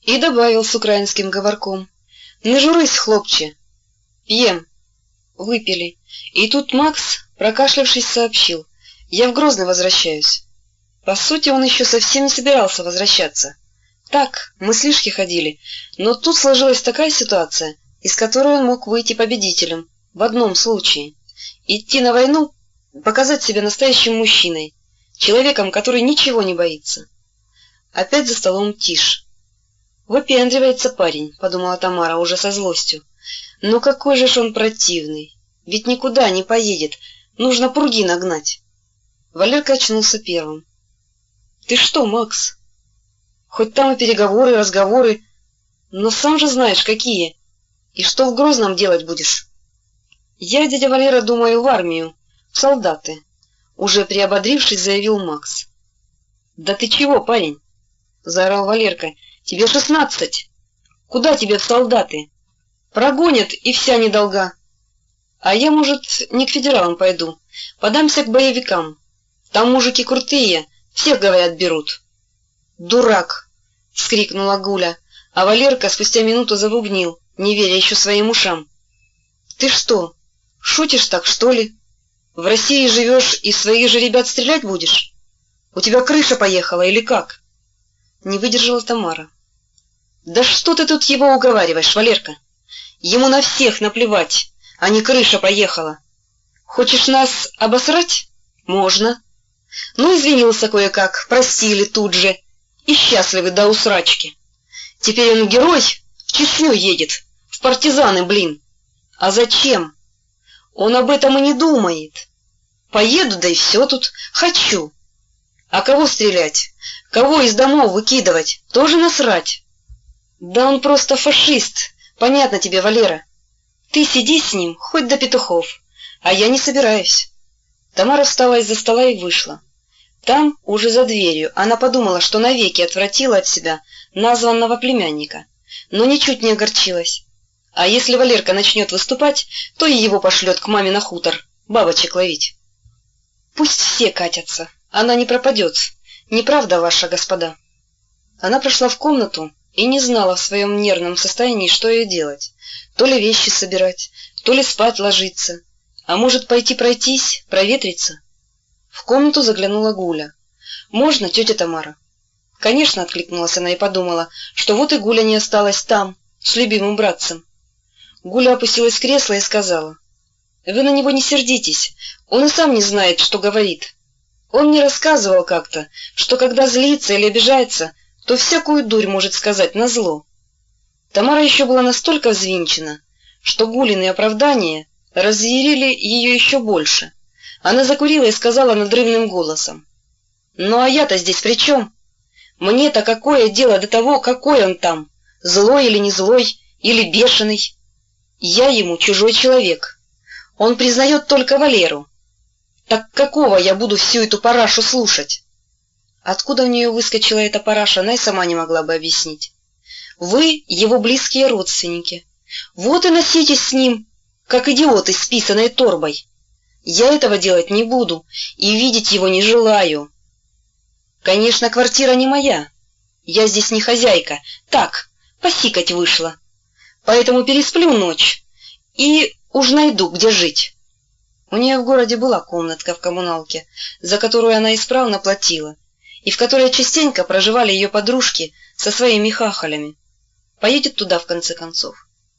и добавил с украинским говорком: «Не журись, хлопче, пьем». Выпили, и тут Макс, прокашлявшись, сообщил: «Я в Грозный возвращаюсь». По сути, он еще совсем не собирался возвращаться. Так, мыслишки ходили, но тут сложилась такая ситуация, из которой он мог выйти победителем в одном случае: идти на войну, показать себя настоящим мужчиной, человеком, который ничего не боится. Опять за столом тишь. «Выпендривается парень», — подумала Тамара уже со злостью. «Ну какой же ж он противный! Ведь никуда не поедет, нужно пруги нагнать». Валерка очнулся первым. «Ты что, Макс? Хоть там и переговоры, разговоры, но сам же знаешь, какие. И что в Грозном делать будешь?» «Я, дядя Валера, думаю, в армию, в солдаты», — уже приободрившись, заявил Макс. «Да ты чего, парень?» — заорал Валерка. «Тебе 16. Куда тебе в солдаты? Прогонят, и вся недолга. А я, может, не к федералам пойду, подамся к боевикам. Там мужики крутые, всех, говорят, берут». «Дурак!» — вскрикнула Гуля, а Валерка спустя минуту забубнил, не веря еще своим ушам: «Ты что, шутишь так, что ли? В России живешь и своих же ребят стрелять будешь? У тебя крыша поехала или как?» Не выдержала Тамара. «Да что ты тут его уговариваешь, Валерка? Ему на всех наплевать, а не крыша поехала. Хочешь нас обосрать? Можно. Ну, извинился кое-как, простили тут же, и счастливы до усрачки. Теперь он герой, в Чечню едет, в партизаны, блин. А зачем? Он об этом и не думает. Поеду, да и все тут, хочу. А кого стрелять? Кого из домов выкидывать? Тоже насрать. Да он просто фашист, понятно тебе, Валера. Ты сиди с ним, хоть до петухов, а я не собираюсь». Тамара встала из-за стола и вышла. Там, уже за дверью, она подумала, что навеки отвратила от себя названного племянника, но ничуть не огорчилась. А если Валерка начнет выступать, то и его пошлет к маме на хутор бабочек ловить. Пусть все катятся, она не пропадет. Не правда ваша, господа? Она прошла в комнату и не знала в своем нервном состоянии, что ей делать. То ли вещи собирать, то ли спать ложиться, а может пойти пройтись, проветриться. В комнату заглянула Гуля. «Можно, тетя Тамара?» «Конечно», — откликнулась она и подумала, что вот и Гуля не осталась там, с любимым братцем. Гуля опустилась в кресло и сказала: «Вы на него не сердитесь, он и сам не знает, что говорит. Он мне рассказывал как-то, что когда злится или обижается, то всякую дурь может сказать назло». Тамара еще была настолько взвинчена, что Гулины оправдания разъярили ее еще больше. Она закурила и сказала надрывным голосом: «Ну а я-то здесь при чем? Мне-то какое дело до того, какой он там, злой или не злой, или бешеный? Я ему чужой человек. Он признает только Валеру. Так какого я буду всю эту парашу слушать?» Откуда у нее выскочила эта параша, она и сама не могла бы объяснить. «Вы его близкие родственники. Вот и носитесь с ним, как идиоты с писаной торбой. Я этого делать не буду и видеть его не желаю. Конечно, квартира не моя. Я здесь не хозяйка. Так, посикать вышла. Поэтому пересплю ночь и уж найду, где жить». У нее в городе была комнатка в коммуналке, за которую она исправно платила, и в которой частенько проживали ее подружки со своими хахалями. Поедет туда, в конце концов.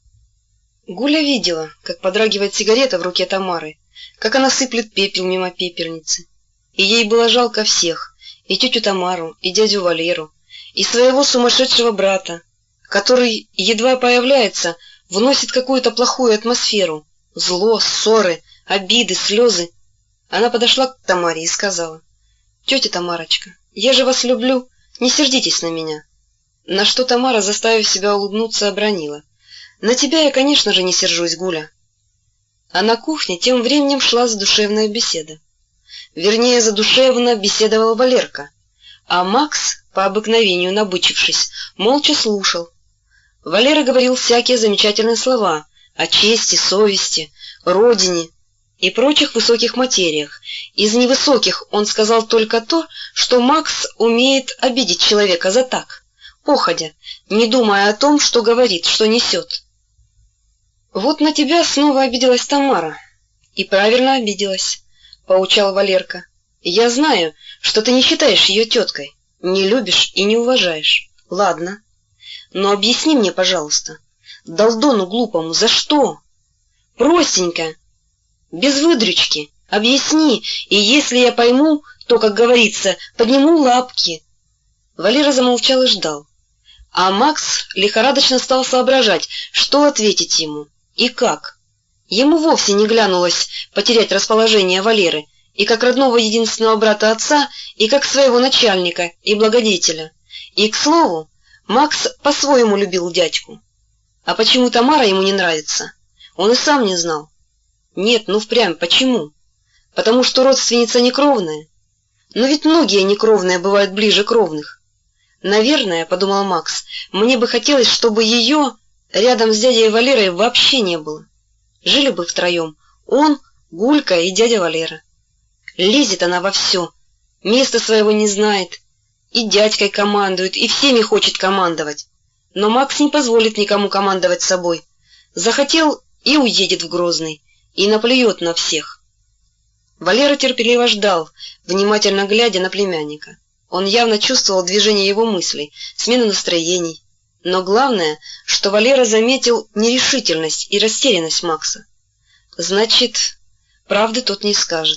Гуля видела, как подрагивает сигарета в руке Тамары, как она сыплет пепел мимо пепельницы. И ей было жалко всех, и тетю Тамару, и дядю Валеру, и своего сумасшедшего брата, который, едва появляется, вносит какую-то плохую атмосферу, зло, ссоры, обиды, слезы. Она подошла к Тамаре и сказала: «Тетя Тамарочка, я же вас люблю, не сердитесь на меня». На что Тамара, заставив себя улыбнуться, обронила: «На тебя я, конечно же, не сержусь, Гуля». А на кухне тем временем шла задушевная беседа. Вернее, задушевно беседовал Валерка, а Макс, по обыкновению набычившись, молча слушал. Валера говорил всякие замечательные слова о чести, совести, родине и прочих высоких материях. Из невысоких он сказал только то, что Макс умеет обидеть человека за так. походя, не думая о том, что говорит, что несет. «Вот на тебя снова обиделась Тамара». «И правильно обиделась», — поучал Валерка. «Я знаю, что ты не считаешь ее теткой, не любишь и не уважаешь. Ладно. Но объясни мне, пожалуйста, долдону глупому, за что? Простенько, без выдрючки. Объясни, и если я пойму, то, как говорится, подниму лапки». Валера замолчал и ждал. А Макс лихорадочно стал соображать, что ответить ему и как. Ему вовсе не глянулось потерять расположение Валеры и как родного единственного брата отца, и как своего начальника и благодетеля. И, к слову, Макс по-своему любил дядьку. А почему Тамара ему не нравится, он и сам не знал. Нет, ну впрямь, почему? Потому что родственница некровная? Но ведь многие некровные бывают ближе кровных. Наверное, подумал Макс, мне бы хотелось, чтобы ее рядом с дядей Валерой вообще не было. Жили бы втроем, он, Гулька и дядя Валера. Лезет она во все, места своего не знает, и дядькой командует, и всеми хочет командовать. Но Макс не позволит никому командовать собой. Захотел и уедет в Грозный, и наплюет на всех. Валера терпеливо ждал, внимательно глядя на племянника. Он явно чувствовал движение его мыслей, смену настроений. Но главное, что Валера заметил нерешительность и растерянность Макса. Значит, правды тот не скажет.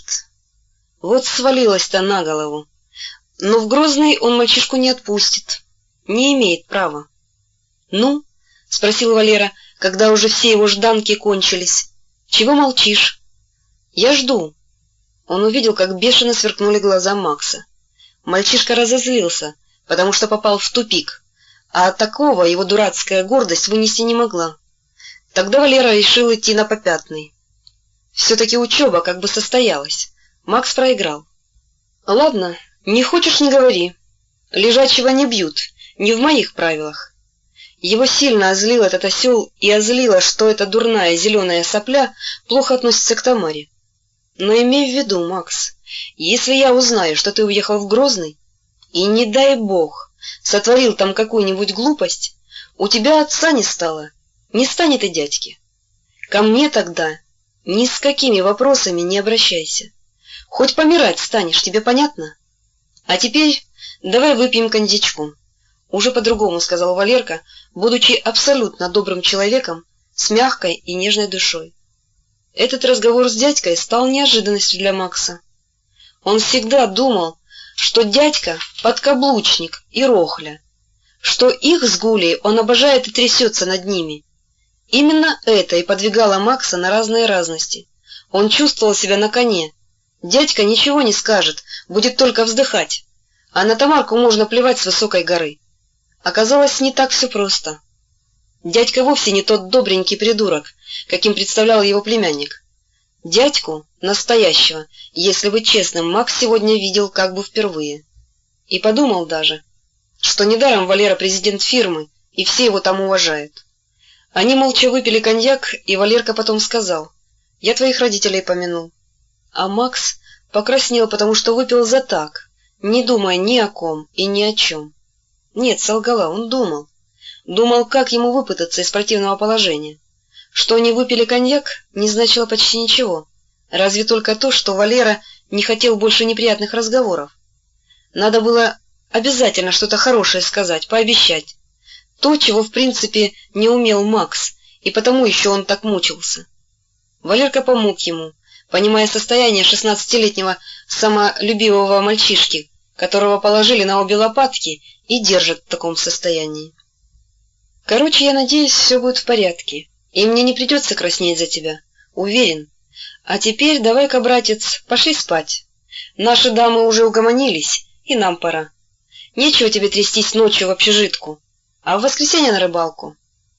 Вот свалилось-то на голову. Но в Грозный он мальчишку не отпустит. Не имеет права. «Ну?» — спросил Валера, когда уже все его жданки кончились. «Чего молчишь?» «Я жду». Он увидел, как бешено сверкнули глаза Макса. Мальчишка разозлился, потому что попал в тупик, а от такого его дурацкая гордость вынести не могла. Тогда Валера решил идти на попятный. Все-таки учеба как бы состоялась. Макс проиграл. «Ладно, не хочешь — не говори. Лежачего не бьют, не в моих правилах». Его сильно озлил этот осел и озлило, что эта дурная зеленая сопля плохо относится к Тамаре. «Но имей в виду, Макс, если я узнаю, что ты уехал в Грозный, и, не дай бог, сотворил там какую-нибудь глупость, у тебя отца не стало, не станет и дядьки. Ко мне тогда ни с какими вопросами не обращайся. Хоть помирать станешь, тебе понятно? А теперь давай выпьем коньячку». Уже по-другому сказал Валерка, будучи абсолютно добрым человеком, с мягкой и нежной душой. Этот разговор с дядькой стал неожиданностью для Макса. Он всегда думал, что дядька — подкаблучник и рохля, что их с Гулей он обожает и трясется над ними. Именно это и подвигало Макса на разные разности. Он чувствовал себя на коне. Дядька ничего не скажет, будет только вздыхать, а на Тамарку можно плевать с высокой горы. Оказалось, не так все просто. Дядька вовсе не тот добренький придурок, каким представлял его племянник. Дядьку, настоящего, если быть честным, Макс сегодня видел как бы впервые. И подумал даже, что недаром Валера президент фирмы, и все его там уважают. Они молча выпили коньяк, и Валерка потом сказал: «Я твоих родителей помянул». А Макс покраснел, потому что выпил за так, не думая ни о ком и ни о чем. Нет, солгала, он думал. Думал, как ему выпутаться из противного положения. Что они выпили коньяк, не значило почти ничего. Разве только то, что Валера не хотел больше неприятных разговоров. Надо было обязательно что-то хорошее сказать, пообещать. То, чего в принципе не умел Макс, и потому еще он так мучился. Валерка помог ему, понимая состояние 16-летнего самолюбивого мальчишки, которого положили на обе лопатки и держат в таком состоянии. «Короче, я надеюсь, все будет в порядке, и мне не придется краснеть за тебя, уверен. А теперь давай-ка, братец, пошли спать. Наши дамы уже угомонились, и нам пора. Нечего тебе трястись ночью в общежитку, а в воскресенье на рыбалку».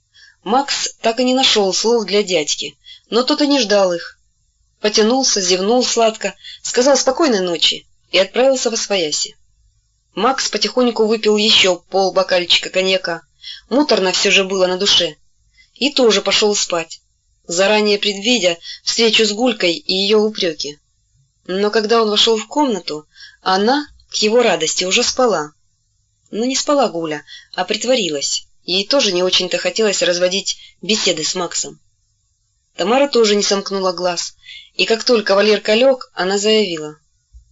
Макс так и не нашел слов для дядьки, но тот и не ждал их. Потянулся, зевнул сладко, сказал спокойной ночи и отправился восвояси. Макс потихоньку выпил еще полбокальчика коньяка, муторно все же было на душе, и тоже пошел спать, заранее предвидя встречу с Гулькой и ее упреки. Но когда он вошел в комнату, она, к его радости, уже спала. Но не спала Гуля, а притворилась. Ей тоже не очень-то хотелось разводить беседы с Максом. Тамара тоже не сомкнула глаз, и как только Валерка лег, она заявила: